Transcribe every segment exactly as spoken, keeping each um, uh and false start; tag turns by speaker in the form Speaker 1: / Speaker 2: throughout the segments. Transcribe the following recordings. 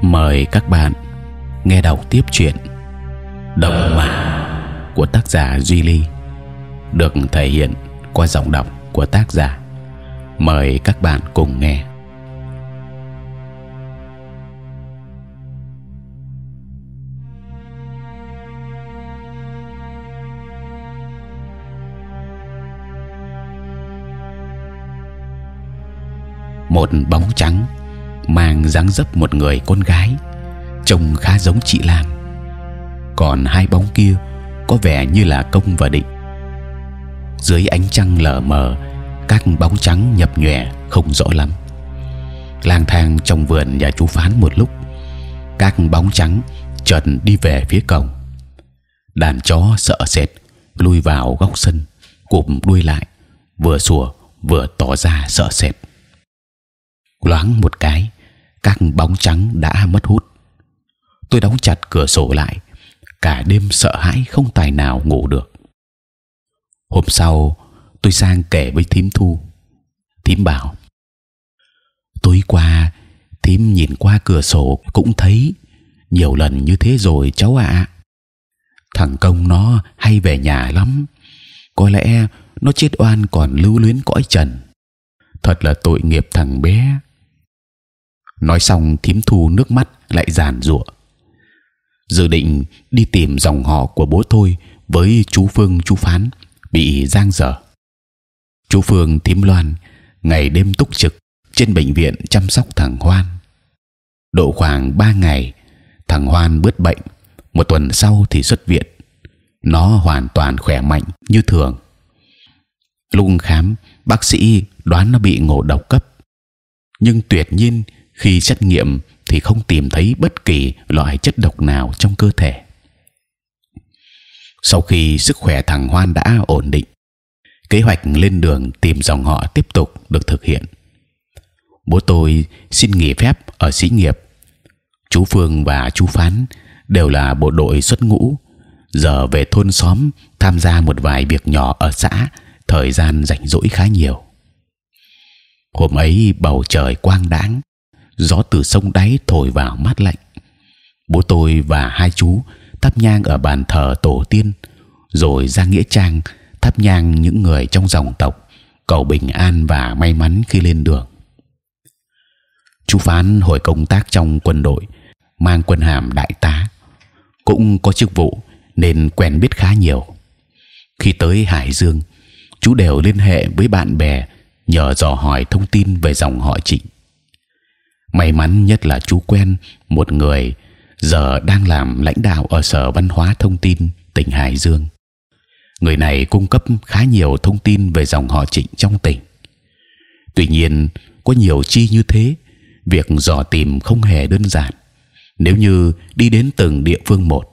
Speaker 1: Mời các bạn nghe đọc tiếp truyện Độc Mã của tác giả Duy Ly, được thể hiện qua giọng đọc của tác giả. Mời các bạn cùng nghe. Một bóng trắng mang dáng dấp một người con gái, trông khá giống chị Lan. Còn hai bóng kia có vẻ như là Công và Định. Dưới ánh trăng lờ mờ, các bóng trắng nhập nhòe không rõ lắm. Lang thang trong vườn nhà chú Phán một lúc, các bóng trắng chợt đi về phía cổng. Đàn chó sợ sệt lui vào góc sân, cụp đuôi lại, vừa sủa vừa tỏ ra sợ sệt. Loáng một cái, các bóng trắng đã mất hút. Tôi đóng chặt cửa sổ lại, cả đêm sợ hãi không tài nào ngủ được. Hôm sau tôi sang kể với thím Thu. Thím bảo: tối qua thím nhìn qua cửa sổ cũng thấy nhiều lần như thế rồi cháu ạ. À. Thằng Công nó hay về nhà lắm, có lẽ nó chết oan còn lưu luyến cõi trần. Thật là tội nghiệp thằng bé. Nói xong thím Thu nước mắt lại giàn giụa. Dự định đi tìm dòng họ của bố tôi với chú Phương chú Phán bị giang dở. Chú Phương thím Loan ngày đêm túc trực trên bệnh viện chăm sóc thằng Hoan. Độ khoảng ba ngày thằng Hoan bớt bệnh, một tuần sau thì xuất viện. Nó hoàn toàn khỏe mạnh như thường. Lúc khám, bác sĩ đoán nó bị ngộ độc cấp, nhưng tuyệt nhiên khi xét nghiệm thì không tìm thấy bất kỳ loại chất độc nào trong cơ thể. Sau khi sức khỏe thằng Hoan đã ổn định, kế hoạch lên đường tìm dòng họ tiếp tục được thực hiện. Bố tôi xin nghỉ phép ở xí nghiệp. Chú Phương và chú Phán đều là bộ đội xuất ngũ, giờ về thôn xóm tham gia một vài việc nhỏ ở xã, thời gian rảnh rỗi khá nhiều. Hôm ấy bầu trời quang đãng, gió từ sông đáy thổi vào mát lạnh. Bố tôi và hai chú thắp nhang ở bàn thờ tổ tiên, rồi ra nghĩa trang thắp nhang những người trong dòng tộc, cầu bình an và may mắn khi lên đường. Chú Phán hồi công tác trong quân đội, mang quân hàm đại tá, cũng có chức vụ nên quen biết khá nhiều. Khi tới Hải Dương, chú đều liên hệ với bạn bè nhờ dò hỏi thông tin về dòng họ Trịnh. May mắn nhất là chú quen một người giờ đang làm lãnh đạo ở Sở Văn hóa Thông tin tỉnh Hải Dương. Người này cung cấp khá nhiều thông tin về dòng họ Trịnh trong tỉnh. Tuy nhiên, có nhiều chi như thế, việc dò tìm không hề đơn giản nếu như đi đến từng địa phương một.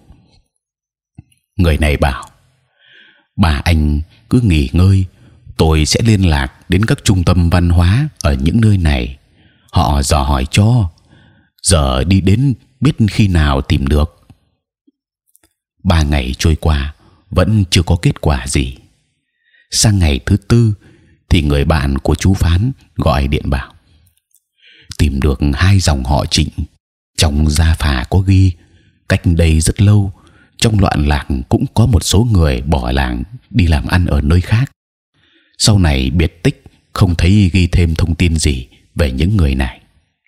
Speaker 1: Người này bảo: bà anh cứ nghỉ ngơi, tôi sẽ liên lạc đến các trung tâm văn hóa ở những nơi này, họ dò hỏi cho. Giờ đi đến biết khi nào tìm được. Ba ngày trôi qua vẫn chưa có kết quả gì. Sang ngày thứ tư thì người bạn của chú Phán gọi điện bảo tìm được hai dòng họ Trịnh. Trong gia phả có ghi cách đây rất lâu, trong loạn lạc cũng có một số người bỏ làng đi làm ăn ở nơi khác. Sau này biệt tích, không thấy ghi thêm thông tin gì về những người này.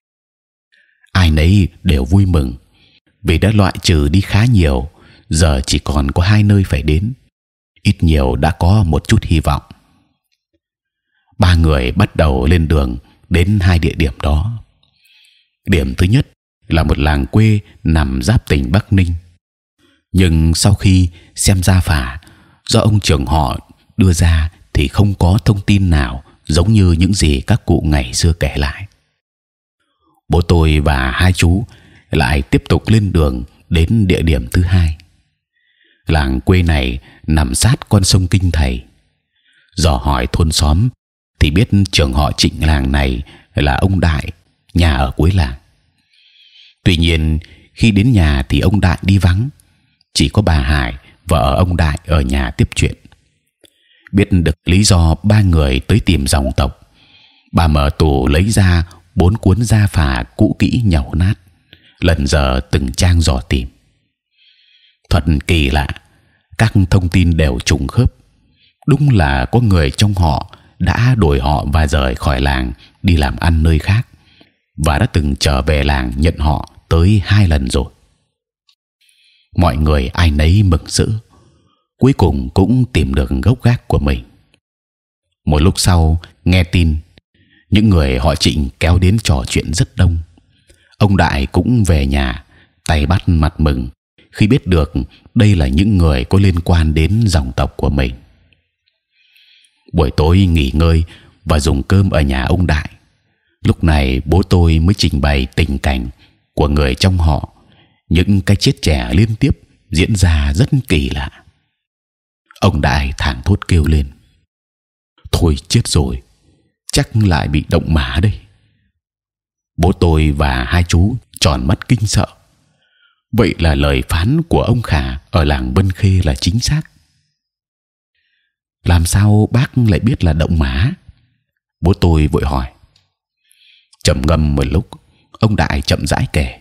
Speaker 1: Ai nấy đều vui mừng vì đã loại trừ đi khá nhiều, giờ chỉ còn có hai nơi phải đến, ít nhiều đã có một chút hy vọng. Ba người bắt đầu lên đường đến hai địa điểm đó. Điểm thứ nhất là một làng quê nằm giáp tỉnh Bắc Ninh, nhưng sau khi xem gia phả do ông trưởng họ đưa ra thì không có thông tin nào giống như những gì các cụ ngày xưa kể lại. Bố tôi và hai chú lại tiếp tục lên đường đến địa điểm thứ hai. Làng quê này nằm sát con sông Kinh Thầy. Dò hỏi thôn xóm thì biết trưởng họ Trịnh làng này là ông Đại, nhà ở cuối làng. Tuy nhiên khi đến nhà thì ông Đại đi vắng, chỉ có bà Hải, vợ ông Đại, ở nhà tiếp chuyện. Biết được lý do ba người tới tìm dòng tộc, bà mở tủ lấy ra bốn cuốn gia phả cũ kỹ nhàu nát, lần giờ từng trang dò tìm. Thật kỳ lạ, các thông tin đều trùng khớp. Đúng là có người trong họ đã đổi họ và rời khỏi làng đi làm ăn nơi khác, và đã từng trở về làng nhận họ tới hai lần rồi. Mọi người ai nấy mừng rỡ, cuối cùng cũng tìm được gốc gác của mình. Một lúc sau nghe tin, những người họ Trịnh kéo đến trò chuyện rất đông. Ông Đại cũng về nhà, tay bắt mặt mừng khi biết được đây là những người có liên quan đến dòng tộc của mình. Buổi tối nghỉ ngơi và dùng cơm ở nhà ông Đại, lúc này bố tôi mới trình bày tình cảnh của người trong họ. Những cái chết trẻ liên tiếp diễn ra rất kỳ lạ. Ông Đại thảng thốt kêu lên: thôi chết rồi, chắc lại bị động mã đây. Bố tôi và hai chú tròn mắt kinh sợ. Vậy là lời phán của ông Khả ở làng Vân Khê là chính xác. Làm sao bác lại biết là động mã? Bố tôi vội hỏi. Trầm ngâm một lúc, ông Đại chậm rãi kể: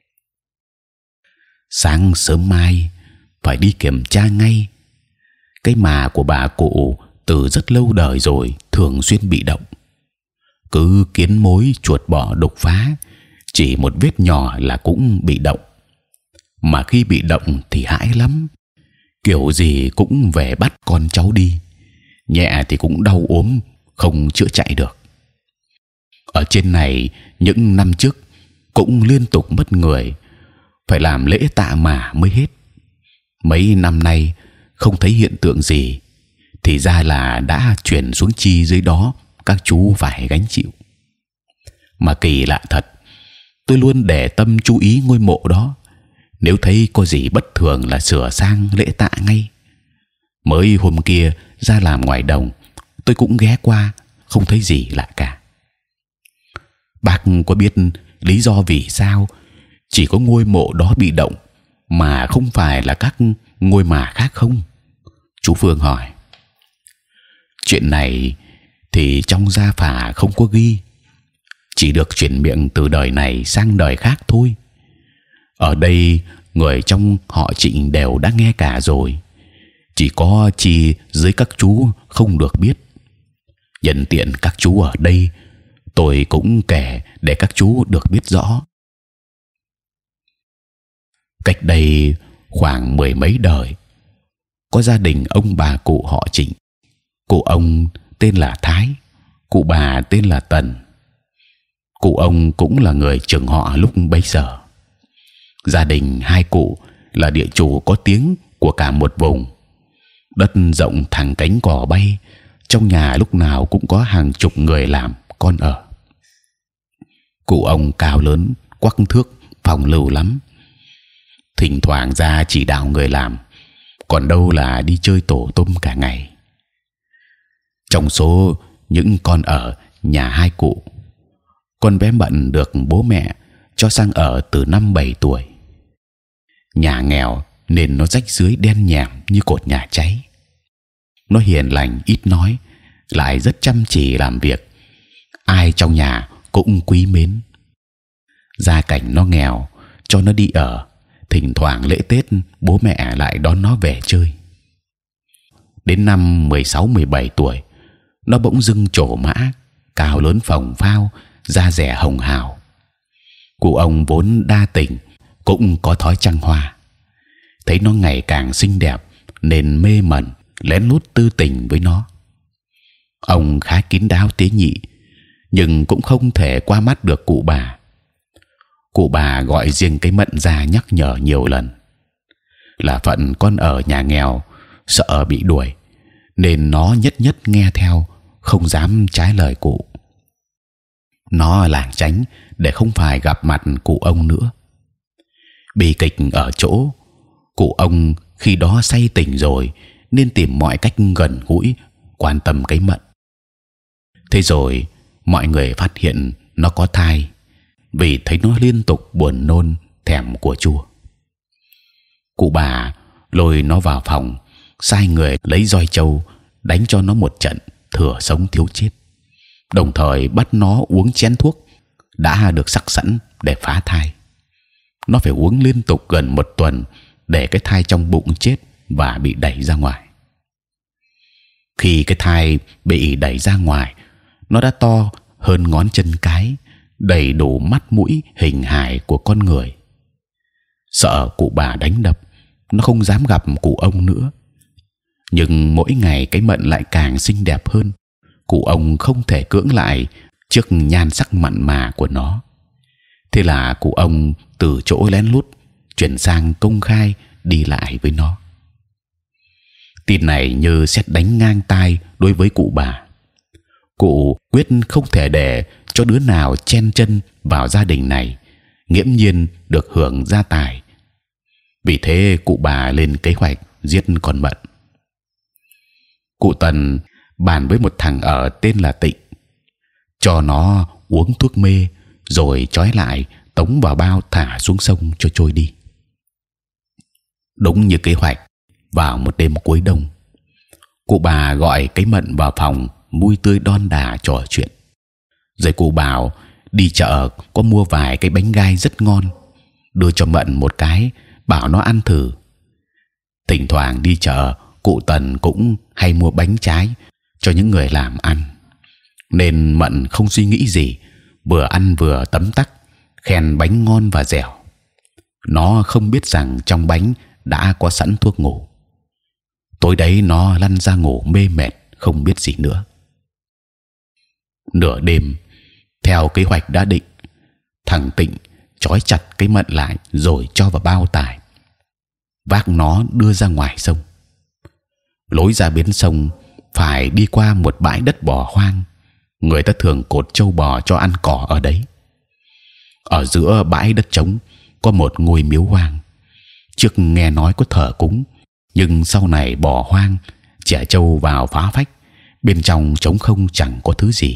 Speaker 1: sáng sớm mai phải đi kiểm tra ngay. Cái mà của bà cụ từ rất lâu đời rồi thường xuyên bị động. Cứ kiến mối chuột bọ đục phá, chỉ một vết nhỏ là cũng bị động. Mà khi bị động thì hãi lắm, kiểu gì cũng về bắt con cháu đi. Nhẹ thì cũng đau ốm, không chữa chạy được. Ở trên này những năm trước cũng liên tục mất người, phải làm lễ tạ mà mới hết. Mấy năm nay không thấy hiện tượng gì, thì ra là đã chuyển xuống chi dưới đó, các chú phải gánh chịu. Mà kỳ lạ thật, tôi luôn để tâm chú ý ngôi mộ đó. Nếu thấy có gì bất thường là sửa sang lễ tạ ngay. Mới hôm kia ra làm ngoài đồng, tôi cũng ghé qua, không thấy gì lạ cả. Bác có biết lý do vì sao chỉ có ngôi mộ đó bị động mà không phải là các ngôi mả khác không? Chú Phương hỏi. Chuyện này thì trong gia phả không có ghi, chỉ được truyền miệng từ đời này sang đời khác thôi. Ở đây người trong họ Trịnh đều đã nghe cả rồi, chỉ có chi dưới các chú không được biết. Nhân tiện các chú ở đây, tôi cũng kể để các chú được biết rõ. Cách đây khoảng mười mấy đời, có gia đình ông bà cụ họ Trịnh. Cụ ông tên là Thái, cụ bà tên là Tần. Cụ ông cũng là người trưởng họ lúc bấy giờ. Gia đình hai cụ là địa chủ có tiếng của cả một vùng. Đất rộng thẳng cánh cỏ bay, trong nhà lúc nào cũng có hàng chục người làm con ở. Cụ ông cao lớn, quắc thước, phong lưu lắm. Thỉnh thoảng ra chỉ đạo người làm, còn đâu là đi chơi tổ tôm cả ngày. Trong số những con ở nhà hai cụ, con bé Bận được bố mẹ cho sang ở từ năm bảy tuổi. Nhà nghèo nên nó rách rưới đen nhẻm như cột nhà cháy. Nó hiền lành, ít nói, lại rất chăm chỉ làm việc. Ai trong nhà cũng quý mến. Gia cảnh nó nghèo, cho nó đi ở. Thỉnh thoảng lễ Tết bố mẹ lại đón nó về chơi. Đến năm mười sáu mười bảy tuổi, nó bỗng dưng trổ mã, cao lớn phồng phao, da dẻ hồng hào. Cụ ông vốn đa tình, cũng có thói trăng hoa. Thấy nó ngày càng xinh đẹp nên mê mẩn, lén lút tư tình với nó. Ông khá kín đáo tế nhị, nhưng cũng không thể qua mắt được cụ bà. Cụ bà gọi riêng cái Mận ra nhắc nhở nhiều lần. Là phận con ở nhà nghèo, sợ bị đuổi, nên nó nhất nhất nghe theo, không dám trái lời cụ. Nó lảng tránh để không phải gặp mặt cụ ông nữa. Bi kịch ở chỗ cụ ông khi đó say tỉnh rồi, nên tìm mọi cách gần gũi, quan tâm cái Mận. Thế rồi mọi người phát hiện nó có thai, vì thấy nó liên tục buồn nôn, thèm của chua. Cụ bà lôi nó vào phòng, sai người lấy roi trâu đánh cho nó một trận, thừa sống thiếu chết, đồng thời bắt nó uống chén thuốc đã được sắc sẵn để phá thai. nó phải uống liên tục gần một tuần để cái thai trong bụng chết và bị đẩy ra ngoài. Khi cái thai bị đẩy ra ngoài, nó đã to hơn ngón chân cái, đầy đủ mắt mũi hình hài của con người. Sợ cụ bà đánh đập, nó không dám gặp cụ ông nữa. Nhưng mỗi ngày cái Mận lại càng xinh đẹp hơn. Cụ ông không thể cưỡng lại trước nhan sắc mặn mà của nó. Thế là cụ ông từ chỗ lén lút chuyển sang công khai đi lại với nó. Tin này như sét đánh ngang tai đối với cụ bà. Cụ quyết không thể để cho đứa nào chen chân vào gia đình này, nghiễm nhiên được hưởng gia tài. Vì thế cụ bà lên kế hoạch giết con Mận. Cụ Tần bàn với một thằng ở tên là Tịnh, cho nó uống thuốc mê rồi trói lại, tống vào bao thả xuống sông cho trôi đi. Đúng như kế hoạch, vào một đêm cuối đông, cụ bà gọi cái Mận vào phòng, vui tươi đon đà trò chuyện. Rồi cụ bảo đi chợ có mua vài cái bánh gai rất ngon, đưa cho Mận một cái, bảo nó ăn thử. Thỉnh thoảng đi chợ, cụ Tần cũng hay mua bánh trái cho những người làm ăn, nên Mận không suy nghĩ gì, vừa ăn vừa tấm tắc khen bánh ngon và dẻo. Nó không biết rằng trong bánh đã có sẵn thuốc ngủ. Tối đấy nó lăn ra ngủ mê mệt, không biết gì nữa. Nửa đêm, theo kế hoạch đã định, thằng Tịnh trói chặt cái Mận lại rồi cho vào bao tải, vác nó đưa ra ngoài sông. Lối ra bến sông phải đi qua một bãi đất bỏ hoang, người ta thường cột trâu bò cho ăn cỏ ở đấy. Ở giữa bãi đất trống có một ngôi miếu hoang. Trước nghe nói có thờ cúng, nhưng sau này bỏ hoang, trẻ trâu vào phá phách, bên trong trống không chẳng có thứ gì.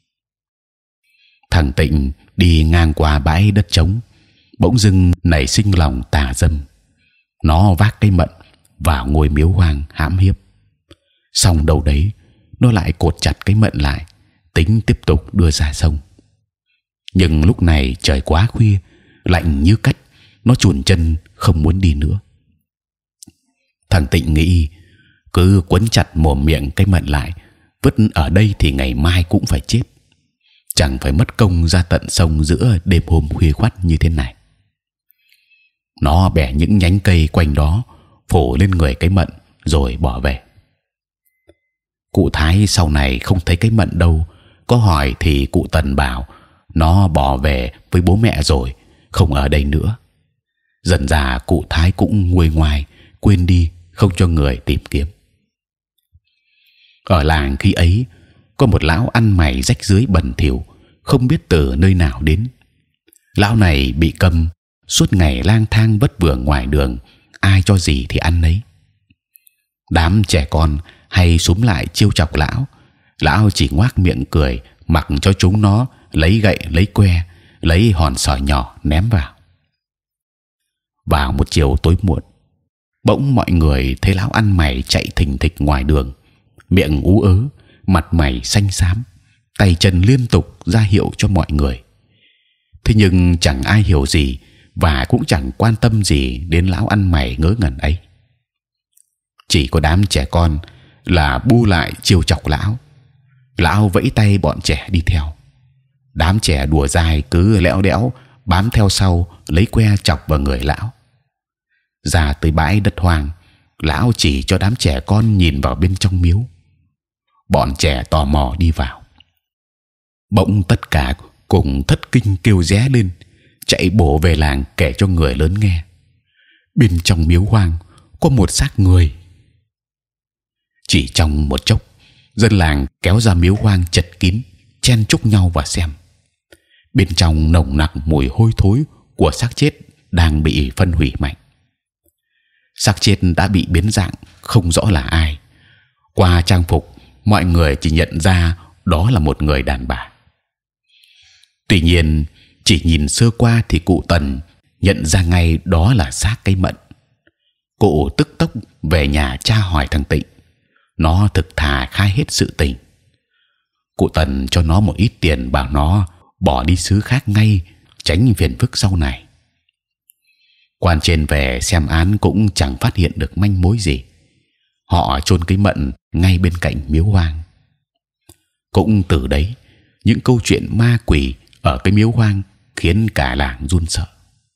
Speaker 1: Thằng Tịnh đi ngang qua bãi đất trống, bỗng dưng nảy sinh lòng tà dâm. Nó vác cây Mận vào ngôi miếu hoang hãm hiếp. Xong đâu đấy, nó lại cột chặt cái Mận lại, tính tiếp tục đưa ra sông. Nhưng lúc này trời quá khuya, lạnh như cắt, nó chùn chân không muốn đi nữa. Thằng Tịnh nghĩ cứ quấn chặt mồm miệng cái Mận lại, vứt ở đây thì ngày mai cũng phải chết, chẳng phải mất công ra tận sông giữa đêm hôm khuya khoắt như thế này. Nó bẻ những nhánh cây quanh đó phủ lên người cái Mận rồi bỏ về. Cụ Thái sau này không thấy cái Mận đâu, có hỏi thì cụ Tần bảo nó bỏ về với bố mẹ rồi, không ở đây nữa. Dần dà cụ Thái cũng nguôi ngoai, quên đi, không cho người tìm kiếm. Ở làng khi ấy có một lão ăn mày rách rưới bẩn thỉu, không biết từ nơi nào đến. Lão này bị câm, suốt ngày lang thang vất vưởng ngoài đường, ai cho gì thì ăn nấy. Đám trẻ con hay xúm lại trêu chọc lão, lão chỉ ngoác miệng cười, mặc cho chúng nó lấy gậy, lấy que, lấy hòn sỏi nhỏ ném vào. Vào một chiều tối muộn, bỗng mọi người thấy lão ăn mày chạy thình thịch ngoài đường, miệng ú ớ, mặt mày xanh xám, tay chân liên tục ra hiệu cho mọi người. Thế nhưng chẳng ai hiểu gì và cũng chẳng quan tâm gì đến lão ăn mày ngớ ngẩn ấy. Chỉ có đám trẻ con là bu lại trêu chọc lão. Lão vẫy tay bọn trẻ đi theo. Đám trẻ đùa dai cứ lẽo đẽo bám theo sau, lấy que chọc vào người lão. Ra tới bãi đất hoang, lão chỉ cho đám trẻ con nhìn vào bên trong miếu. Bọn trẻ tò mò đi vào. Bỗng tất cả cùng thất kinh kêu ré lên, chạy bổ về làng kể cho người lớn nghe. Bên trong miếu hoang có một xác người. Chỉ trong một chốc, dân làng kéo ra miếu hoang chật kín, chen chúc nhau vào xem. Bên trong nồng nặc mùi hôi thối của xác chết đang bị phân hủy mạnh. Xác chết đã bị biến dạng, không rõ là ai. Qua trang phục, mọi người chỉ nhận ra đó là một người đàn bà. Tuy nhiên, chỉ nhìn sơ qua thì cụ Tần nhận ra ngay đó là xác cây Mận. Cụ tức tốc về nhà tra hỏi thằng Tịnh. Nó thực thà khai hết sự tình. Cụ Tần cho nó một ít tiền, bảo nó bỏ đi xứ khác ngay, tránh phiền phức sau này. Quan trên về xem án cũng chẳng phát hiện được manh mối gì. Họ chôn cái mận ngay bên cạnh miếu hoang. Cũng từ đấy, những câu chuyện ma quỷ ở cái miếu hoang khiến cả làng run sợ.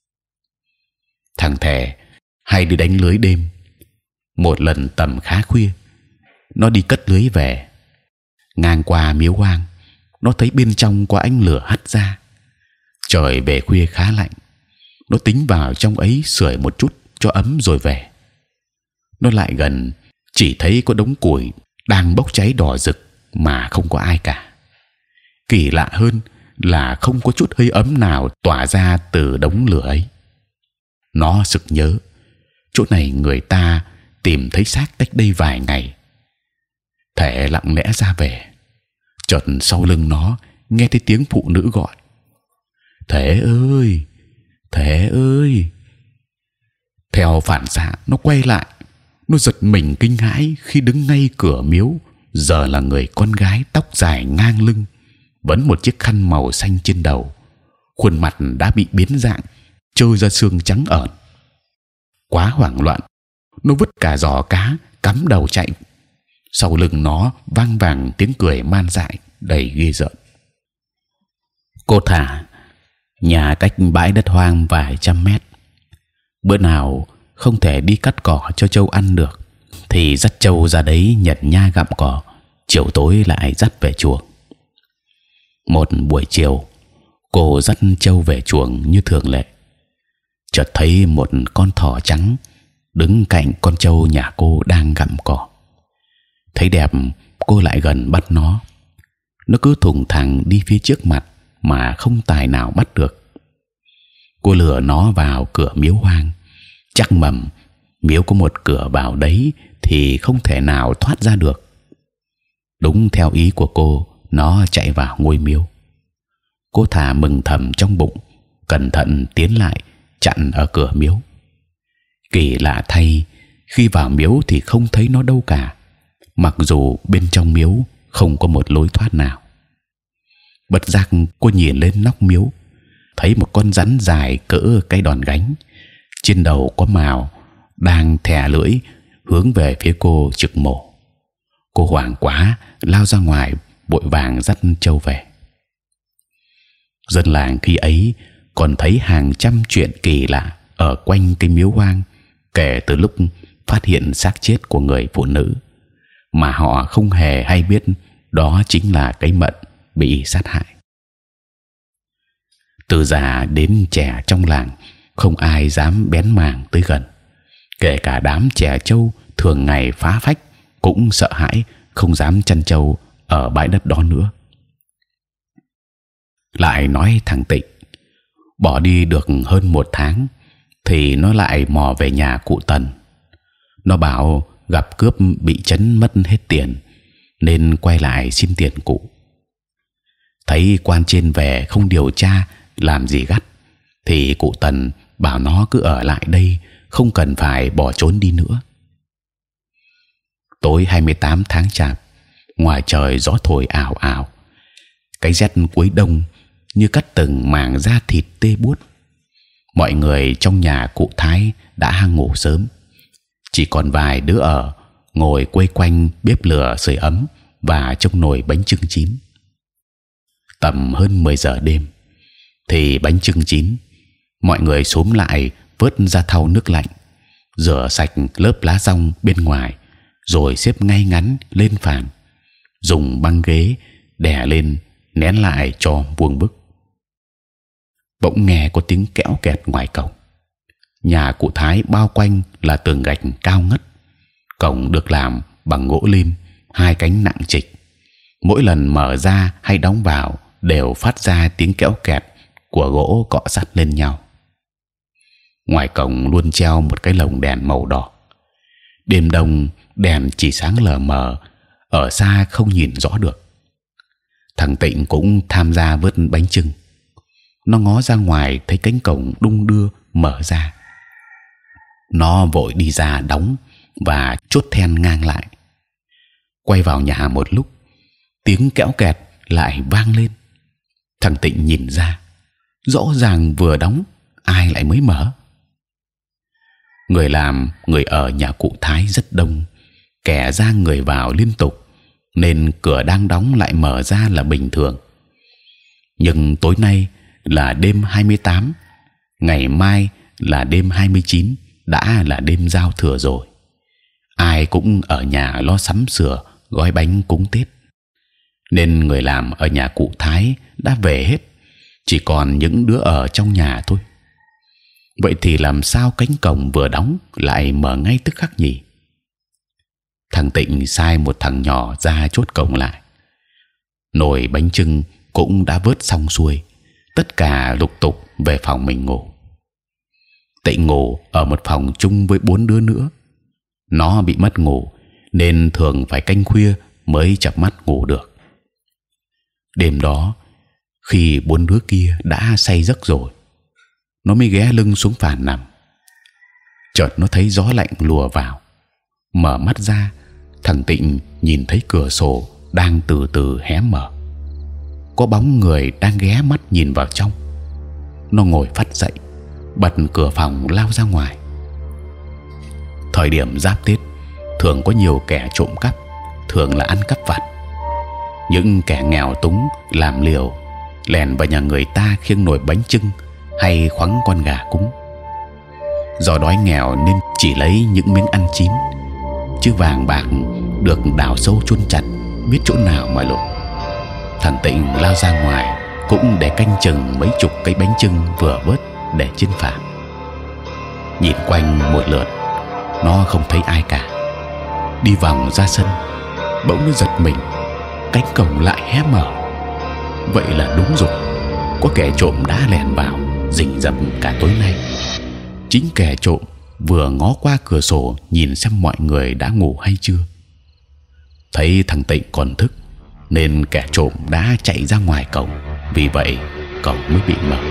Speaker 1: Thằng Thè hay đi đánh lưới đêm. Một lần tầm khá khuya, nó đi cất lưới về, ngang qua miếu hoang, nó thấy bên trong có ánh lửa hắt ra. Trời về khuya khá lạnh, nó tính vào trong ấy sưởi một chút cho ấm rồi về. Nó lại gần, chỉ thấy có đống củi đang bốc cháy đỏ rực mà không có ai cả. Kỳ lạ hơn là không có chút hơi ấm nào tỏa ra từ đống lửa ấy. Nó sực nhớ chỗ này người ta tìm thấy xác cách đây vài ngày. Thẻ lặng lẽ ra về, chợt sau lưng nó nghe thấy tiếng phụ nữ gọi: Thẻ ơi, Thẻ ơi! Theo phản xạ nó quay lại, nó giật mình kinh hãi khi đứng ngay cửa miếu giờ là người con gái tóc dài ngang lưng, vẫn một chiếc khăn màu xanh trên đầu, khuôn mặt đã bị biến dạng, trôi ra xương trắng ởn. Quá hoảng loạn, nó vứt cả giỏ cá, cắm đầu chạy. Sau lưng nó vang vẳng tiếng cười man dại đầy ghê rợn. Cô thả nhà cách bãi đất hoang vài trăm mét. Bữa nào không thể đi cắt cỏ cho trâu ăn được, thì dắt trâu ra đấy nhặt nha gặm cỏ, chiều tối lại dắt về chuồng. Một buổi chiều, cô dắt trâu về chuồng như thường lệ, chợt thấy một con thỏ trắng đứng cạnh con trâu nhà cô đang gặm cỏ. Thấy đẹp, cô lại gần bắt nó. Nó cứ thùng thẳng đi phía trước mặt mà không tài nào bắt được. Cô lừa nó vào cửa miếu hoang, chắc mầm miếu có một cửa vào đấy thì không thể nào thoát ra được. Đúng theo ý của cô, nó chạy vào ngôi miếu. Cô thả mừng thầm trong bụng, cẩn thận tiến lại chặn ở cửa miếu. Kỳ lạ thay, khi vào miếu thì không thấy nó đâu cả, mặc dù bên trong miếu không có một lối thoát nào. Bất giác cô nhìn lên nóc miếu, thấy một con rắn dài cỡ cái đòn gánh, trên đầu có mào, đang thè lưỡi hướng về phía cô trực mổ. Cô hoảng quá lao ra ngoài, vội vàng dắt trâu về. Dân làng khi ấy còn thấy hàng trăm chuyện kỳ lạ ở quanh cái miếu hoang, kể từ lúc phát hiện xác chết của người phụ nữ, mà họ không hề hay biết đó chính là cái mận bị sát hại. Từ già đến trẻ trong làng không ai dám bén mảng tới gần, kể cả đám trẻ trâu thường ngày phá phách cũng sợ hãi, không dám chăn trâu ở bãi đất đó nữa. Lại nói thằng Tịnh bỏ đi được hơn một tháng thì nó lại mò về nhà cụ Tần. Nó bảo gặp cướp bị trấn mất hết tiền nên quay lại xin tiền cụ. Thấy quan trên về không điều tra làm gì gắt, thì cụ Tần bảo nó cứ ở lại đây, không cần phải bỏ trốn đi nữa. Tối hai mươi tám tháng chạp, ngoài trời gió thổi ảo ảo, cái rét cuối đông như cắt từng mảng da thịt tê buốt. Mọi người trong nhà cụ Thái đã ngủ sớm, chỉ còn vài đứa ở ngồi quây quanh bếp lửa sưởi ấm và trông nồi bánh chưng chín. Tầm hơn mười giờ đêm thì bánh chưng chín, mọi người xúm lại vớt ra thau nước lạnh, rửa sạch lớp lá dong bên ngoài, rồi xếp ngay ngắn lên phản, dùng băng ghế đè lên nén lại cho vuông bức. Bỗng nghe có tiếng kẽo kẹt ngoài cổng. Nhà cụ Thái bao quanh là tường gạch cao ngất, cổng được làm bằng gỗ lim, hai cánh nặng trịch. Mỗi lần mở ra hay đóng vào đều phát ra tiếng kẽo kẹt của gỗ cọ sát lên nhau. Ngoài cổng luôn treo một cái lồng đèn màu đỏ. Đêm đông đèn chỉ sáng lờ mờ, ở xa không nhìn rõ được. Thằng Tịnh cũng tham gia vớt bánh chưng. Nó ngó ra ngoài thấy cánh cổng đung đưa mở ra. Nó vội đi ra đóng và chốt then ngang lại. Quay vào nhà một lúc, tiếng kẽo kẹt lại vang lên. Thằng Tịnh nhìn ra, rõ ràng vừa đóng, ai lại mới mở. Người làm, người ở nhà cụ Thái rất đông, kẻ ra người vào liên tục, nên cửa đang đóng lại mở ra là bình thường. Nhưng tối nay là đêm hai mươi tám, ngày mai là đêm hai mươi chín, đã là đêm giao thừa rồi. Ai cũng ở nhà lo sắm sửa, gói bánh cúng Tết, nên người làm ở nhà cụ Thái đã về hết, chỉ còn những đứa ở trong nhà thôi. Vậy thì làm sao cánh cổng vừa đóng lại mở ngay tức khắc nhỉ? Thằng Tịnh sai một thằng nhỏ ra chốt cổng lại. Nồi bánh chưng cũng đã vớt xong xuôi, tất cả lục tục về phòng mình ngủ. Tịnh ngủ ở một phòng chung với bốn đứa nữa. Nó bị mất ngủ nên thường phải canh khuya mới chợp mắt ngủ được. Đêm đó, khi bốn đứa kia đã say giấc rồi, nó mới ghé lưng xuống phản nằm. Chợt nó thấy gió lạnh lùa vào, mở mắt ra, thằng Tịnh nhìn thấy cửa sổ đang từ từ hé mở, có bóng người đang ghé mắt nhìn vào trong. Nó ngồi phắt dậy, bật cửa phòng lao ra ngoài. Thời điểm giáp Tết thường có nhiều kẻ trộm cắp, thường là ăn cắp vặt. Những kẻ nghèo túng làm liều lèn vào nhà người ta khiêng nồi bánh chưng hay khoắng con gà cúng. Do đói nghèo nên chỉ lấy những miếng ăn chín, chứ vàng bạc được đào sâu chôn chặt, biết chỗ nào mà lột. Thằng Tịnh lao ra ngoài cũng để canh chừng mấy chục cây bánh chưng vừa vớt để trên phản. Nhìn quanh một lượt, nó không thấy ai cả. Đi vòng ra sân, bỗng nó giật mình, cánh cổng lại hé mở. Vậy là đúng rồi, có kẻ trộm đã lèn vào rình rập cả tối nay. Chính kẻ trộm vừa ngó qua cửa sổ nhìn xem mọi người đã ngủ hay chưa. Thấy thằng Tịnh còn thức nên kẻ trộm đã chạy ra ngoài cổng, vì vậy cổng mới bị mở.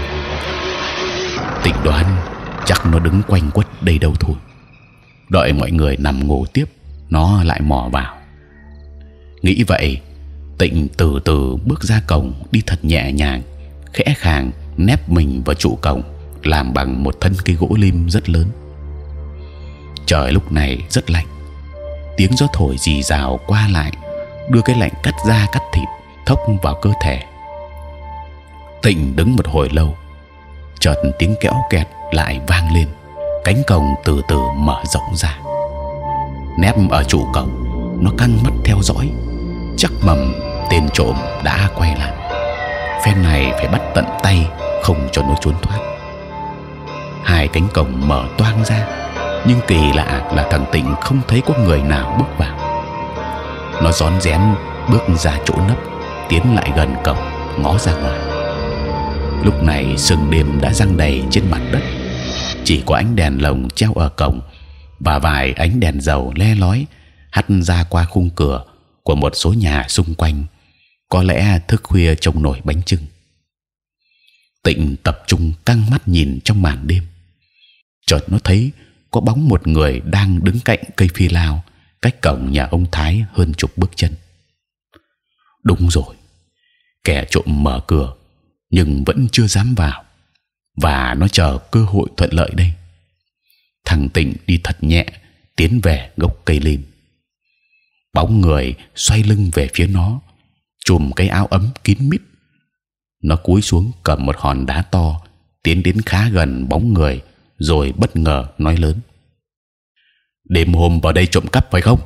Speaker 1: Tịnh đoán chắc nó đứng quanh quất đây đâu thôi. Đợi mọi người nằm ngủ tiếp, nó lại mò vào. Nghĩ vậy, Tịnh từ từ bước ra cổng, đi thật nhẹ nhàng, khẽ khàng nép mình vào trụ cổng làm bằng một thân cây gỗ lim rất lớn. Trời lúc này rất lạnh, tiếng gió thổi rì rào qua lại, đưa cái lạnh cắt da cắt thịt thốc vào cơ thể. Tịnh đứng một hồi lâu, chợt tiếng kéo kẹt lại vang lên, cánh cổng từ từ mở rộng ra. Nép ở trụ cổng, nó căng mắt theo dõi, chắc mầm tên trộm đã quay lại. Phen này phải bắt tận tay, không cho nó trốn thoát. Hai cánh cổng mở toang ra, nhưng kỳ lạ là thằng Tịnh không thấy có người nào bước vào. Nó rón rén bước ra chỗ nấp, tiến lại gần cổng, ngó ra ngoài. Lúc này sương đêm đã giăng đầy trên mặt đất, chỉ có ánh đèn lồng treo ở cổng và vài ánh đèn dầu le lói hắt ra qua khung cửa của một số nhà xung quanh, có lẽ thức khuya trông nổi bánh chưng. Tịnh tập trung căng mắt nhìn trong màn đêm. Chợt nó thấy có bóng một người đang đứng cạnh cây phi lao cách cổng nhà ông Thái hơn chục bước chân. Đúng rồi, kẻ trộm mở cửa nhưng vẫn chưa dám vào, và nó chờ cơ hội thuận lợi đây. Thằng Tịnh đi thật nhẹ tiến về gốc cây lim. Bóng người xoay lưng về phía nó, chùm cái áo ấm kín mít. Nó cúi xuống cầm một hòn đá to, tiến đến khá gần bóng người, rồi bất ngờ nói lớn: đêm hôm vào đây trộm cắp phải không?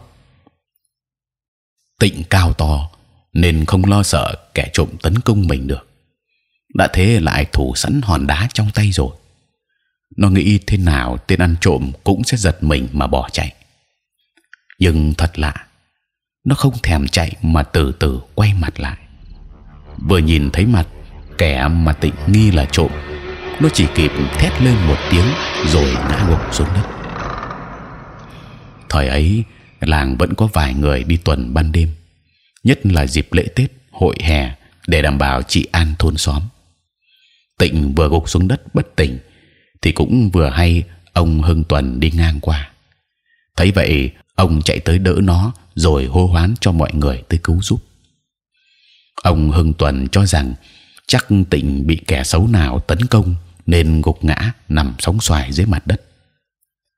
Speaker 1: Tịnh cao to nên không lo sợ kẻ trộm tấn công mình được. Đã thế lại thủ sẵn hòn đá trong tay rồi. Nó nghĩ thế nào tên ăn trộm cũng sẽ giật mình mà bỏ chạy. Nhưng thật lạ, nó không thèm chạy mà từ từ quay mặt lại. Vừa nhìn thấy mặt kẻ mà Tịnh nghi là trộm, nó chỉ kịp thét lên một tiếng rồi ngã gục xuống đất. Thời ấy làng vẫn có vài người đi tuần ban đêm, nhất là dịp lễ Tết, hội hè, để đảm bảo trị an thôn xóm. Tịnh vừa gục xuống đất bất tỉnh thì cũng vừa hay ông Hưng Tuần đi ngang qua. Thấy vậy, ông chạy tới đỡ nó rồi hô hoán cho mọi người tới cứu giúp. Ông Hưng Tuần cho rằng chắc Tịnh bị kẻ xấu nào tấn công nên gục ngã nằm sóng xoài dưới mặt đất.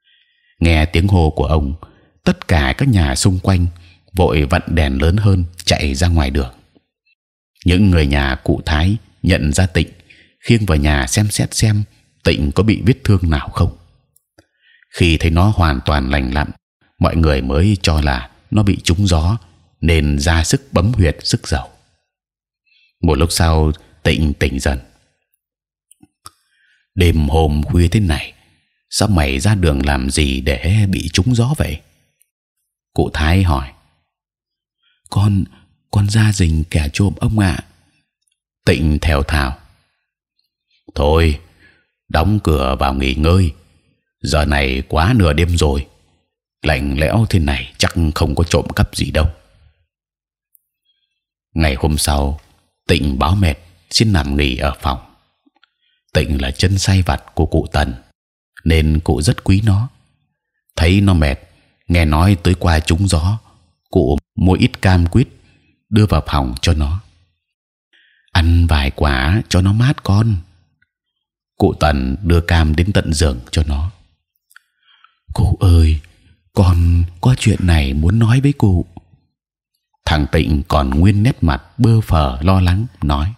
Speaker 1: Nghe tiếng hô của ông, tất cả các nhà xung quanh vội vặn đèn lớn hơn chạy ra ngoài đường. Những người nhà cụ Thái nhận ra Tịnh, khiêng vào nhà xem xét xem Tịnh có bị vết thương nào không. Khi thấy nó hoàn toàn lành lặn, mọi người mới cho là nó bị trúng gió nên ra sức bấm huyệt sức dầu. Một lúc sau Tịnh tỉnh dần. Đêm hôm khuya thế này, sao mày ra đường làm gì để bị trúng gió vậy? Cụ Thái hỏi. Con con ra rình kẻ trộm ông ạ. Tịnh thều thào. Thôi, đóng cửa vào nghỉ ngơi. Giờ này quá nửa đêm rồi, lạnh lẽo thế này chắc không có trộm cắp gì đâu. Ngày hôm sau, Tịnh báo mệt xin nằm nghỉ ở phòng. Tịnh là chân sai vặt của cụ Tần, nên cụ rất quý nó. Thấy nó mệt, nghe nói tới qua trúng gió, cụ mua ít cam quýt đưa vào phòng cho nó. Ăn vài quả cho nó mát con. Cụ Tần đưa cam đến tận giường cho nó. Cụ ơi, con có chuyện này muốn nói với cụ. Thằng Tịnh còn nguyên nét mặt bơ phờ lo lắng nói.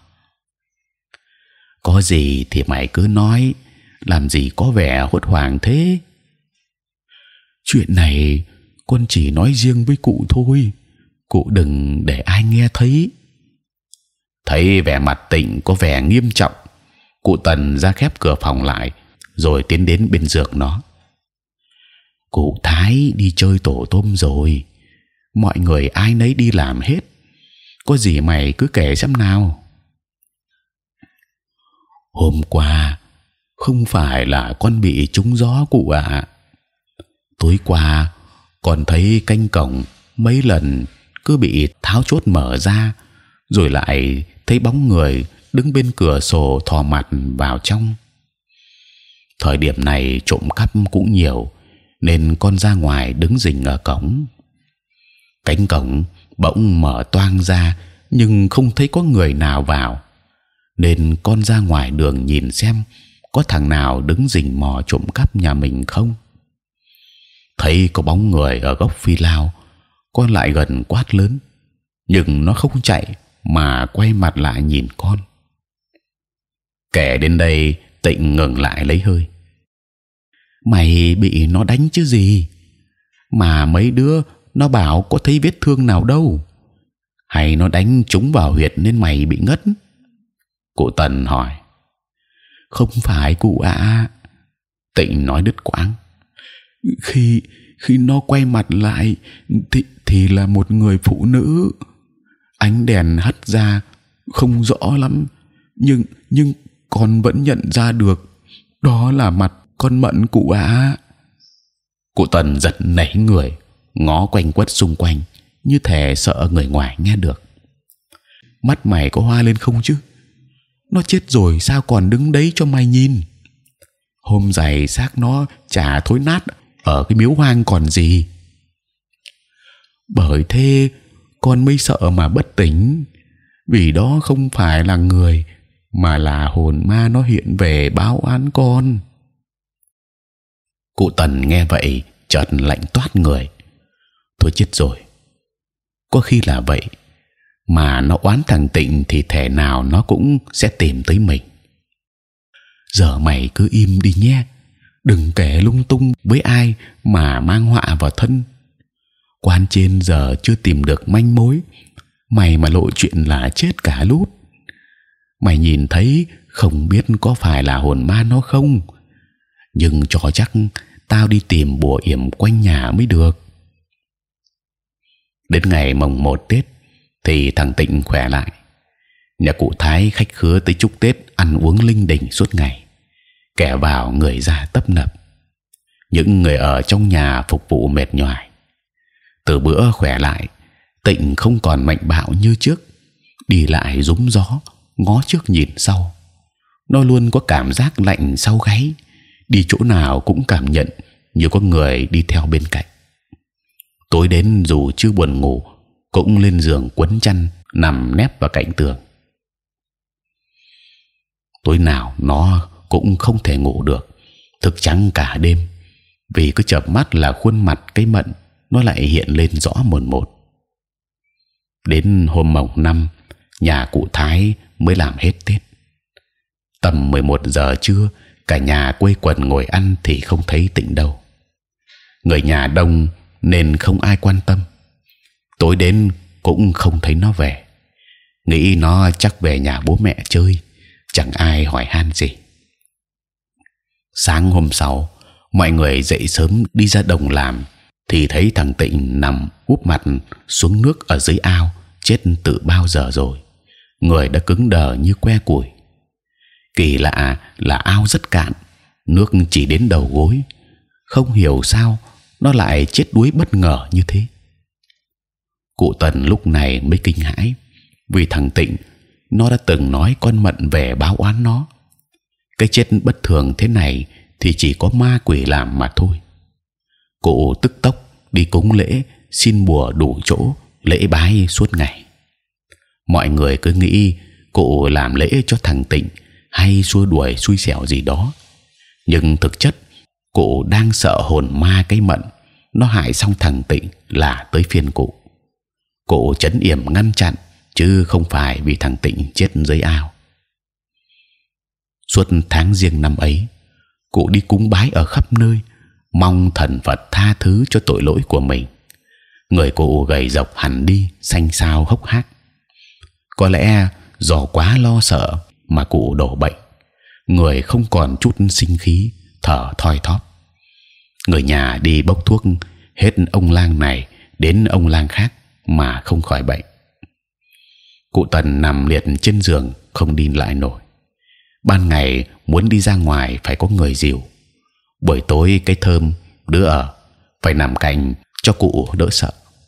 Speaker 1: Có gì thì mày cứ nói, làm gì có vẻ hốt hoảng thế. Chuyện này con chỉ nói riêng với cụ thôi, cụ đừng để ai nghe thấy. Thấy vẻ mặt Tịnh có vẻ nghiêm trọng, cụ Tần ra khép cửa phòng lại, rồi tiến đến bên giường nó. Cụ Thái đi chơi tổ tôm rồi, mọi người ai nấy đi làm hết. Có gì mày cứ kể xem nào. Hôm qua không phải là con bị trúng gió cụ ạ. À. Tối qua con thấy canh cổng mấy lần cứ bị tháo chốt mở ra, rồi lại thấy bóng người đứng bên cửa sổ thò mặt vào trong. Thời điểm này trộm cắp cũng nhiều, nên con ra ngoài đứng rình ở cổng. Cánh cổng bỗng mở toang ra, nhưng không thấy có người nào vào, nên con ra ngoài đường nhìn xem có thằng nào đứng rình mò trộm cắp nhà mình không. Thấy có bóng người ở gốc phi lao, con lại gần quát lớn, nhưng nó không chạy mà quay mặt lại nhìn con. Kể đến đây, Tịnh ngừng lại lấy hơi. Mày bị nó đánh chứ gì? Mà mấy đứa nó bảo có thấy vết thương nào đâu? Hay nó đánh trúng vào huyệt nên mày bị ngất? Cụ Tần hỏi. Không phải cụ ạ. À. Tịnh nói đứt quãng. Khi khi nó quay mặt lại thì thì là một người phụ nữ. Ánh đèn hắt ra không rõ lắm, nhưng nhưng con vẫn nhận ra được đó là mặt con Mận cụ ạ. À. Cụ Tần giật nảy người, ngó quanh quất xung quanh như thể sợ người ngoài nghe được. Mắt mày có hoa lên không chứ? Nó chết rồi sao còn đứng đấy cho mày nhìn? Hôm giày xác nó chả thối nát ở cái miếu hoang còn gì. Bởi thế con mới sợ mà bất tỉnh, vì đó không phải là người mà là hồn ma nó hiện về báo án con. Cụ Tần nghe vậy chợt lạnh toát người. Thôi chết rồi, có khi là vậy, mà nó oán thằng Tịnh thì thể nào nó cũng sẽ tìm tới mình. Giờ mày cứ im đi nhé, đừng kể lung tung với ai mà mang họa vào thân. Quan trên giờ chưa tìm được manh mối, mày mà lộ chuyện là chết cả lút. Mày nhìn thấy không biết có phải là hồn ma nó không, nhưng cho chắc tao đi tìm bùa yểm quanh nhà mới được. Đến ngày mồng một Tết thì thằng Tịnh khỏe lại. Nhà cụ Thái khách khứa tới chúc Tết, ăn uống linh đình suốt ngày, kẻ vào người ra tấp nập. Những người ở trong nhà phục vụ mệt nhoài. Từ bữa khỏe lại, Tịnh không còn mạnh bạo như trước, đi lại rúm gió, ngó trước nhìn sau. Nó luôn có cảm giác lạnh sau gáy, đi chỗ nào cũng cảm nhận như có người đi theo bên cạnh. Tối đến dù chưa buồn ngủ cũng lên giường quấn chăn nằm nép vào cạnh tường. Tối nào nó cũng không thể ngủ được, thức trắng cả đêm, vì cứ chợp mắt là khuôn mặt cái Mận nó lại hiện lên rõ mồn một. Đến hôm mồng năm, nhà cụ Thái mới làm hết Tết. Tầm mười một giờ trưa, cả nhà quây quần ngồi ăn thì không thấy Tịnh đâu. Người nhà đông nên không ai quan tâm. Tối đến cũng không thấy nó về. Nghĩ nó chắc về nhà bố mẹ chơi, chẳng ai hỏi han gì. Sáng hôm sau, mọi người dậy sớm đi ra đồng làm thì thấy thằng Tịnh nằm úp mặt xuống nước ở dưới ao, chết từ bao giờ rồi. Người đã cứng đờ như que củi. Kỳ lạ là ao rất cạn, nước chỉ đến đầu gối. Không hiểu sao nó lại chết đuối bất ngờ như thế. Cụ Tần lúc này mới kinh hãi, vì thằng Tịnh nó đã từng nói con Mận về báo oán nó. Cái chết bất thường thế này thì chỉ có ma quỷ làm mà thôi. Cụ tức tốc đi cúng lễ xin bùa đủ chỗ, lễ bái suốt ngày. Mọi người cứ nghĩ cụ làm lễ cho thằng Tịnh hay xua đuổi xui xẻo gì đó, nhưng thực chất cụ đang sợ hồn ma cái Mận nó hại xong thằng Tịnh là tới phiên cụ. Cụ trấn yểm ngăn chặn, chứ không phải vì thằng Tịnh chết dưới ao. Suốt tháng giêng năm ấy, cụ đi cúng bái ở khắp nơi, mong thần Phật tha thứ cho tội lỗi của mình. Người cụ gầy rộc hẳn đi, xanh xao hốc hác. Có lẽ do quá lo sợ mà cụ đổ bệnh, người không còn chút sinh khí, thở thoi thóp. Người nhà đi bốc thuốc hết ông lang này đến ông lang khác mà không khỏi bệnh. Cụ Tần nằm liệt trên giường không đi lại nổi. Ban ngày muốn đi ra ngoài phải có người dìu, buổi tối cái Thơm đứa ở phải nằm cạnh cho cụ đỡ sợ.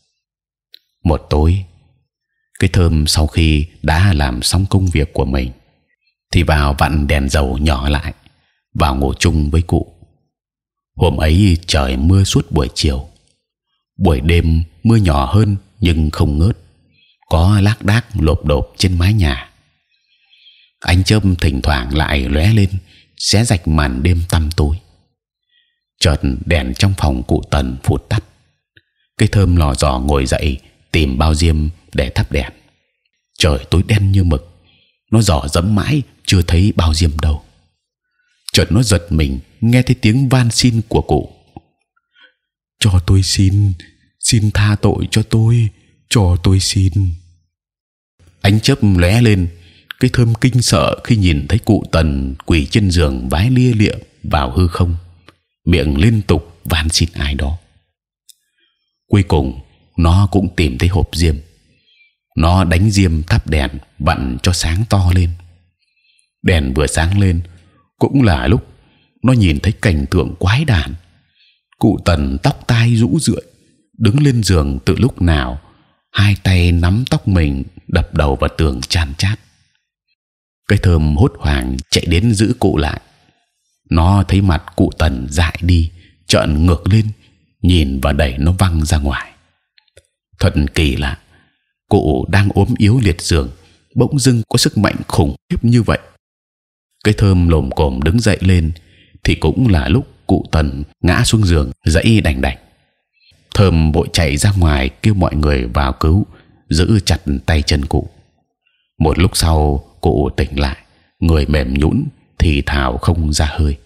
Speaker 1: Một tối, cái Thơm sau khi đã làm xong công việc của mình thì vào vặn đèn dầu nhỏ lại, vào ngủ chung với cụ. Hôm ấy trời mưa suốt buổi chiều, buổi đêm mưa nhỏ hơn nhưng không ngớt, có lác đác lộp độp trên mái nhà. Ánh chớp thỉnh thoảng lại lóe lên, xé rạch màn đêm tăm tối. Chợt đèn trong phòng cụ Tần phụt tắt. Cái Thơm lò dò ngồi dậy tìm bao diêm để thắp đèn. Trời tối đen như mực, nó dò dẫm mãi chưa thấy bao diêm đâu. Chợt nó giật mình nghe thấy tiếng van xin của cụ: cho tôi xin, xin tha tội cho tôi, cho tôi xin. Ánh chớp lóe lên, cái Thơm kinh sợ khi nhìn thấy cụ Tần quỳ trên giường vái lia lịa vào hư không, miệng liên tục van xin ai đó. Cuối cùng nó cũng tìm thấy hộp diêm, nó đánh diêm thắp đèn vặn cho sáng to lên. Đèn vừa sáng lên cũng là lúc nó nhìn thấy cảnh tượng quái đản. Cụ Tần tóc tai rũ rượi đứng lên giường từ lúc nào, hai tay nắm tóc mình đập đầu vào tường chan chát. Cái Thơm hốt hoảng chạy đến giữ cụ lại. Nó thấy mặt cụ Tần dại đi, trợn ngược lên, nhìn và đẩy nó văng ra ngoài. Thật kỳ lạ, cụ đang ốm yếu liệt giường, bỗng dưng có sức mạnh khủng khiếp như vậy. Cái Thơm lồm cồm đứng dậy lên, thì cũng là lúc cụ Tần ngã xuống giường dãy đành đạch. Thơm vội chạy ra ngoài kêu mọi người vào cứu, giữ chặt tay chân cụ. Một lúc sau cụ tỉnh lại, người mềm nhũn, thì thào không ra hơi.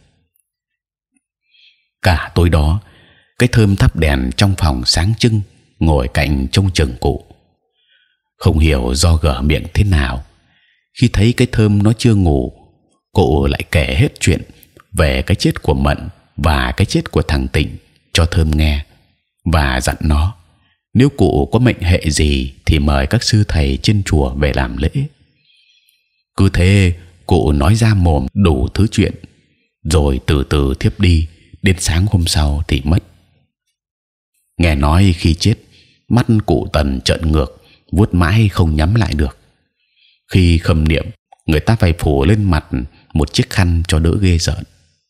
Speaker 1: Cả tối đó, cái Thơm thắp đèn trong phòng sáng trưng, ngồi cạnh trông chừng cụ. Không hiểu do gở miệng thế nào, khi thấy cái Thơm nó chưa ngủ, cụ lại kể hết chuyện về cái chết của Mận và cái chết của thằng Tịnh cho Thơm nghe, và dặn nó nếu cụ có mệnh hệ gì thì mời các sư thầy trên chùa về làm lễ. Cứ thế cụ nói ra mồm đủ thứ chuyện, rồi từ từ thiếp đi. Đến sáng hôm sau thì mất. Nghe nói khi chết, mắt cụ Tần trợn ngược, vuốt mãi không nhắm lại được. Khi khâm niệm, người ta phải phủ lên mặt một chiếc khăn cho đỡ ghê rợn.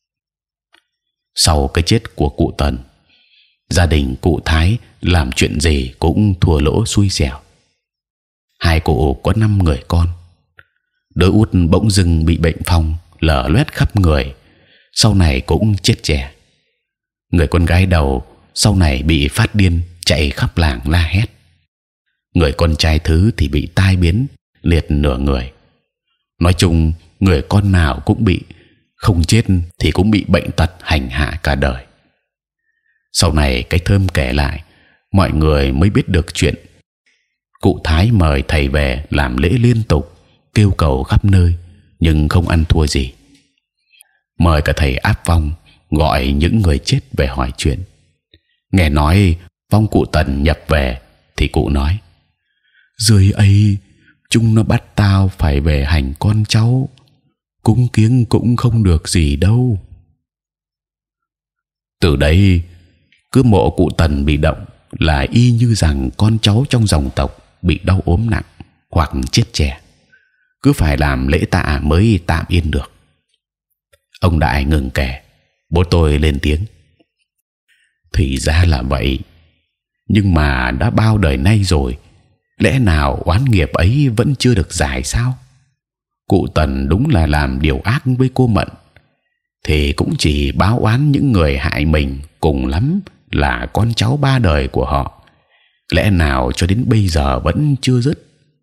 Speaker 1: Sau cái chết của cụ Tần, gia đình cụ Thái làm chuyện gì cũng thua lỗ xui xẻo. Hai cụ có năm người con, đứa út bỗng dưng bị bệnh phong, lở loét khắp người, sau này cũng chết trẻ. Người con gái đầu sau này bị phát điên chạy khắp làng la hét. Người con trai thứ thì bị tai biến liệt nửa người. Nói chung người con nào cũng bị, không chết thì cũng bị bệnh tật hành hạ cả đời. Sau này cái Thơm kể lại, mọi người mới biết được chuyện. Cụ Thái mời thầy về làm lễ liên tục, kêu cầu khắp nơi, nhưng không ăn thua gì. Mời cả thầy áp vong, gọi những người chết về hỏi chuyện. Nghe nói vong cụ Tần nhập về, thì cụ nói: dưới ấy chúng nó bắt tao phải về hành con cháu, cúng kiếng cũng không được gì đâu. Từ đấy cứ mộ cụ Tần bị động là y như rằng con cháu trong dòng tộc bị đau ốm nặng hoặc chết trẻ, cứ phải làm lễ tạ mới tạm yên được. Ông Đại ngừng kể, bố tôi lên tiếng: thì ra là vậy, nhưng mà đã bao đời nay rồi, lẽ nào oán nghiệp ấy vẫn chưa được giải sao? Cụ Tần đúng là làm điều ác với cô Mận, thì cũng chỉ báo oán những người hại mình, cùng lắm là con cháu ba đời của họ. Lẽ nào cho đến bây giờ vẫn chưa dứt?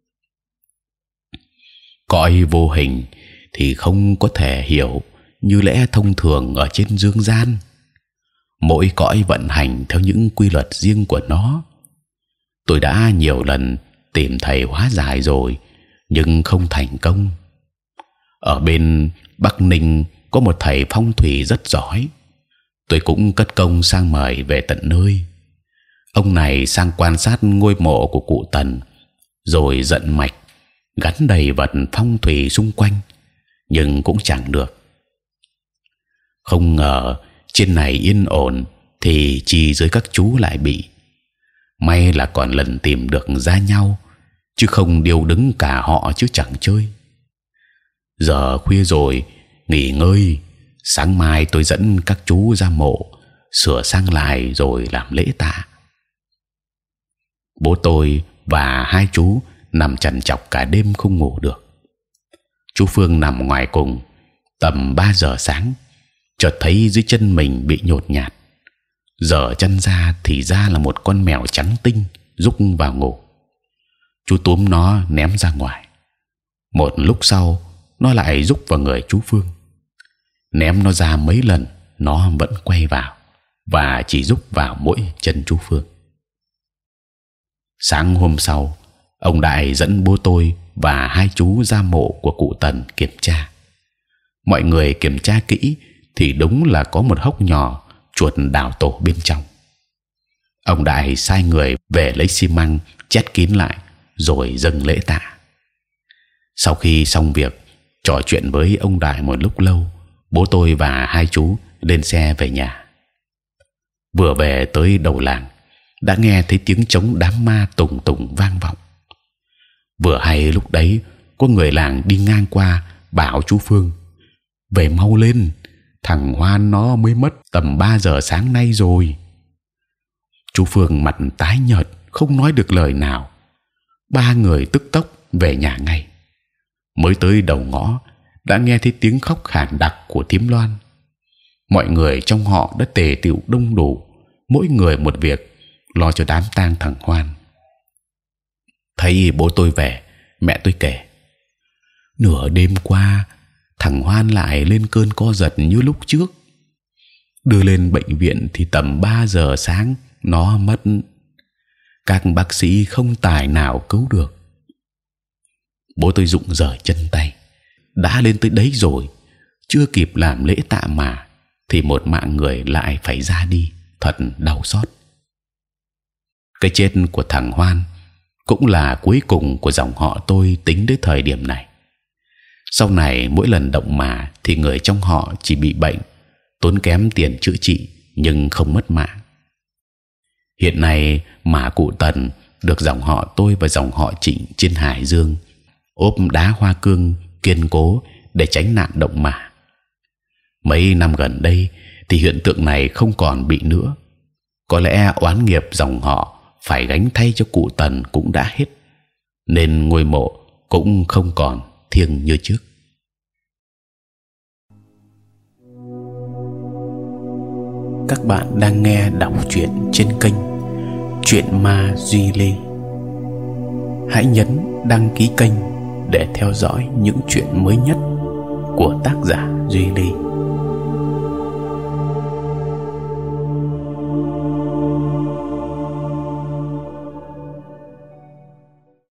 Speaker 1: Cõi vô hình thì không có thể hiểu như lẽ thông thường ở trên dương gian. Mỗi cõi vận hành theo những quy luật riêng của nó. Tôi đã nhiều lần tìm thầy hóa giải rồi, nhưng không thành công. Ở bên Bắc Ninh có một thầy phong thủy rất giỏi, tôi cũng cất công sang mời về tận nơi. Ông này sang quan sát ngôi mộ của cụ Tần, rồi giận mạch gắn đầy vật phong thủy xung quanh, nhưng cũng chẳng được. Không ngờ trên này yên ổn thì chi dưới các chú lại bị. May là còn lần tìm được ra nhau, chứ không điêu đứng cả họ chứ chẳng chơi. Giờ khuya rồi, nghỉ ngơi. Sáng mai tôi dẫn các chú ra mộ sửa sang lại rồi làm lễ tạ. Bố tôi và hai chú nằm trằn trọc cả đêm không ngủ được. Chú Phương nằm ngoài cùng. Tầm ba giờ sáng, chợt thấy dưới chân mình bị nhột nhạt. Giờ chân ra thì ra là một con mèo trắng tinh rúc vào ngủ. Chú túm nó ném ra ngoài. Một lúc sau, nó lại rúc vào người chú Phương. Ném nó ra mấy lần, nó vẫn quay vào và chỉ rúc vào mỗi chân chú Phương. Sáng hôm sau, ông Đại dẫn bố tôi và hai chú ra mộ của cụ Tần kiểm tra. Mọi người kiểm tra kỹ thì đúng là có một hốc nhỏ chuột đào tổ bên trong. Ông Đại sai người về lấy xi măng chét kín lại rồi dâng lễ tạ. Sau khi xong việc, trò chuyện với ông Đại một lúc lâu, bố tôi và hai chú lên xe về nhà. Vừa về tới đầu làng, đã nghe thấy tiếng trống đám ma tùng tùng vang vọng. Vừa hay lúc đấy có người làng đi ngang qua bảo chú Phương: về mau lên, thằng Hoan nó mới mất tầm ba giờ sáng nay rồi. Chú Phương mặt tái nhợt, không nói được lời nào. Ba người tức tốc về nhà ngay. Mới tới đầu ngõ đã nghe thấy tiếng khóc khàn đặc của Thím Loan. Mọi người trong họ đã tề tựu đông đủ, mỗi người một việc, lo cho đám tang thằng Hoan. Thấy bố tôi về, mẹ tôi kể: nửa đêm qua thằng Hoan lại lên cơn co giật như lúc trước. Đưa lên bệnh viện thì tầm ba giờ sáng nó mất. Các bác sĩ không tài nào cứu được. Bố tôi rụng rời chân tay. Đã lên tới đấy rồi, chưa kịp làm lễ tạ mà thì một mạng người lại phải ra đi, thật đau xót. Cái chết của thằng Hoan cũng là cuối cùng của dòng họ tôi tính đến thời điểm này. Sau này mỗi lần động mà thì người trong họ chỉ bị bệnh, tốn kém tiền chữa trị nhưng không mất mạng. Hiện nay mà cụ Tần được dòng họ tôi và dòng họ Trịnh trên Hải Dương ốp đá hoa cương kiên cố để tránh nạn động mà. Mấy năm gần đây thì hiện tượng này không còn bị nữa. Có lẽ oán nghiệp dòng họ phải gánh thay cho cụ Tần cũng đã hết, nên ngôi mộ cũng không còn thiêng như trước. các bạn đang nghe đọc truyện trên kênh Truyện Ma Duy Lê. Hãy nhấn đăng ký kênh để theo dõi những chuyện mới nhất của tác giả Duy Lê.